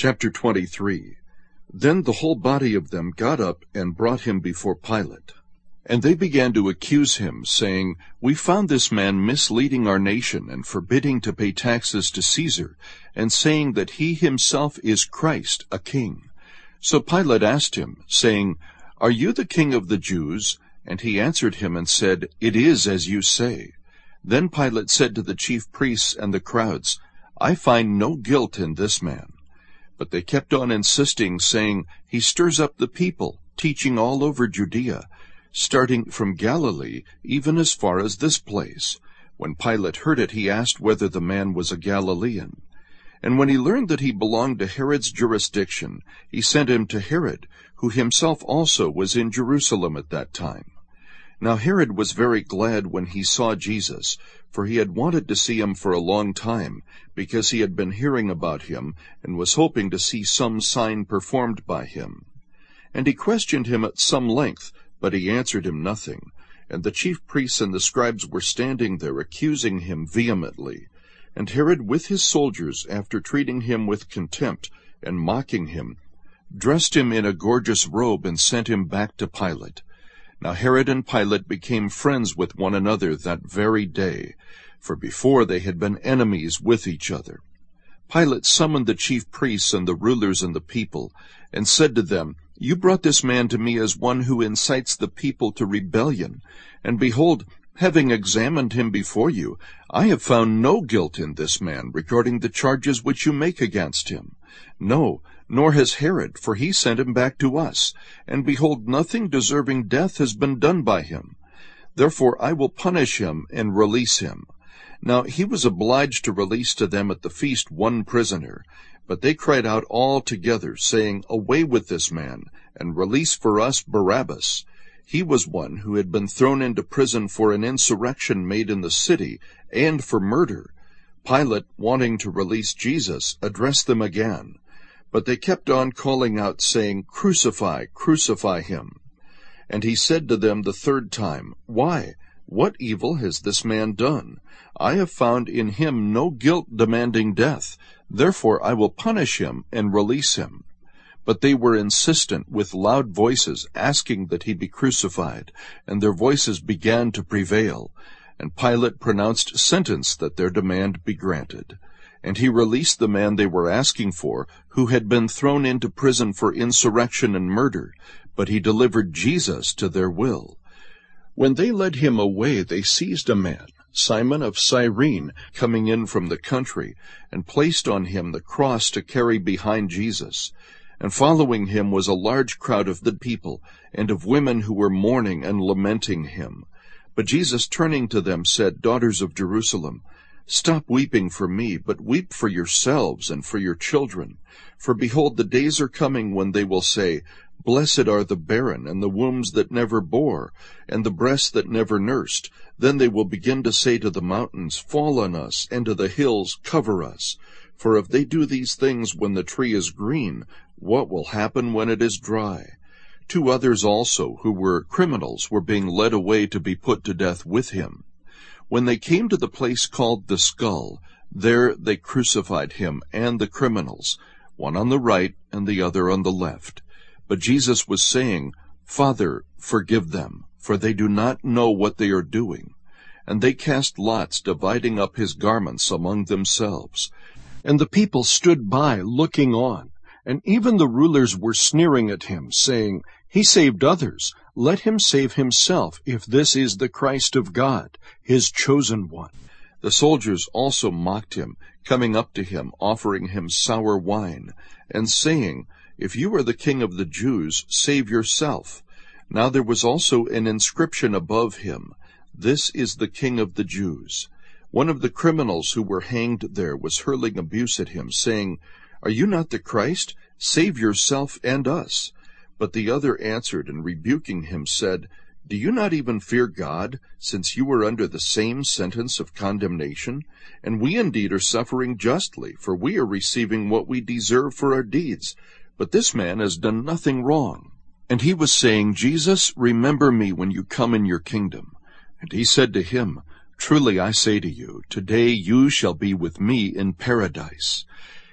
Chapter 23. Then the whole body of them got up and brought him before Pilate. And they began to accuse him, saying, "We found this man misleading our nation and forbidding to pay taxes to Caesar, and saying that he himself is Christ, a king." So Pilate asked him, saying, "Are you the king of the Jews?" And he answered him and said, "It is as you say." Then Pilate said to the chief priests and the crowds, "I find no guilt in this man." But they kept on insisting, saying, "He stirs up the people, teaching all over Judea, starting from Galilee, even as far as this place." When Pilate heard it, he asked whether the man was a Galilean. And when he learned that he belonged to Herod's jurisdiction, he sent him to Herod, who himself also was in Jerusalem at that time. Now Herod was very glad when he saw Jesus, for he had wanted to see him for a long time, because he had been hearing about him, and was hoping to see some sign performed by him. And he questioned him at some length, but he answered him nothing. And the chief priests and the scribes were standing there, accusing him vehemently. And Herod with his soldiers, after treating him with contempt and mocking him, dressed him in a gorgeous robe and sent him back to Pilate. Now Herod and Pilate became friends with one another that very day, for before they had been enemies with each other. Pilate summoned the chief priests and the rulers and the people, and said to them, "You brought this man to me as one who incites the people to rebellion. And behold, having examined him before you, I have found no guilt in this man regarding the charges which you make against him. No, nor has Herod, for he sent him back to us. And behold, nothing deserving death has been done by him. Therefore I will punish him and release him." Now he was obliged to release to them at the feast one prisoner. But they cried out all together, saying, "Away with this man, and release for us Barabbas." He was one who had been thrown into prison for an insurrection made in the city, and for murder. Pilate, wanting to release Jesus, addressed them again. But they kept on calling out, saying, "Crucify, crucify him." And he said to them the third time, "Why? What evil has this man done? I have found in him no guilt demanding death. Therefore I will punish him and release him." But they were insistent with loud voices, asking that he be crucified, and their voices began to prevail. And Pilate pronounced sentence that their demand be granted. And he released the man they were asking for, who had been thrown into prison for insurrection and murder, but he delivered Jesus to their will. When they led him away, they seized a man, Simon of Cyrene, coming in from the country, and placed on him the cross to carry behind Jesus. And following him was a large crowd of the people, and of women who were mourning and lamenting him. But Jesus, turning to them, said, "Daughters of Jerusalem, stop weeping for me, but weep for yourselves and for your children. For behold, the days are coming when they will say, 'Blessed are the barren, and the wombs that never bore, and the breasts that never nursed.' Then they will begin to say to the mountains, 'Fall on us,' and to the hills, 'Cover us.' For if they do these things when the tree is green, what will happen when it is dry?" 2 others also, who were criminals, were being led away to be put to death with him. When they came to the place called the Skull, there they crucified him and the criminals, one on the right and the other on the left. But Jesus was saying, "Father, forgive them, for they do not know what they are doing." And they cast lots, dividing up his garments among themselves. And the people stood by, looking on. And even the rulers were sneering at him, saying, "He saved others. Let him save himself, if this is the Christ of God, his chosen one." The soldiers also mocked him, coming up to him, offering him sour wine, and saying, "If you are the king of the Jews, save yourself." Now there was also an inscription above him, "This is the King of the Jews." One of the criminals who were hanged there was hurling abuse at him, saying, "Are you not the Christ? Save yourself and us." But the other answered, and rebuking him said, "Do you not even fear God, since you are under the same sentence of condemnation? And we indeed are suffering justly, for we are receiving what we deserve for our deeds. But this man has done nothing wrong." And he was saying, "Jesus, remember me when you come in your kingdom." And he said to him, "Truly I say to you, today you shall be with me in paradise."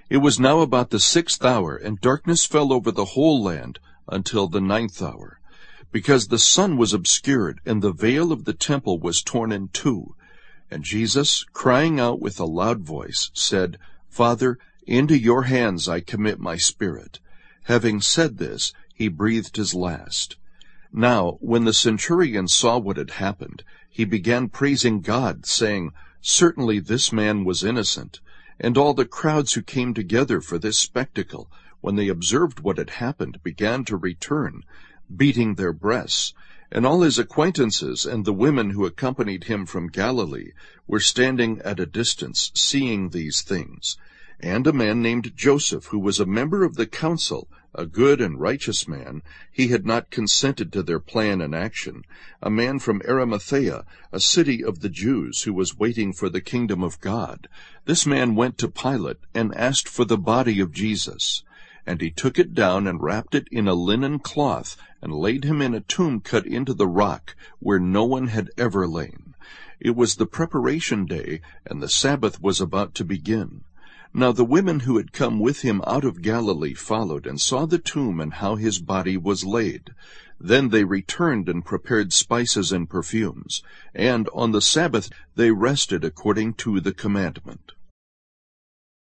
It was now about the 6th hour, and darkness fell over the whole land until the 9th hour, because the sun was obscured, and the veil of the temple was torn in two. And Jesus, crying out with a loud voice, said, Father, into your hands I commit my spirit. Having said this, he breathed his last. Now, when the centurion saw what had happened, he began praising God, saying, Certainly this man was innocent. And all the crowds who came together for this spectacle, when they observed what had happened, began to return, beating their breasts. And all his acquaintances and the women who accompanied him from Galilee were standing at a distance, seeing these things. And a man named Joseph, who was a member of the council, a good and righteous man, he had not consented to their plan and action, a man from Arimathea, a city of the Jews, who was waiting for the kingdom of God. This man went to Pilate and asked for the body of Jesus. And he took it down and wrapped it in a linen cloth, and laid him in a tomb cut into the rock, where no one had ever lain. It was the preparation day, and the Sabbath was about to begin. Now the women who had come with him out of Galilee followed, and saw the tomb and how his body was laid. Then they returned and prepared spices and perfumes, and on the Sabbath they rested according to the commandment.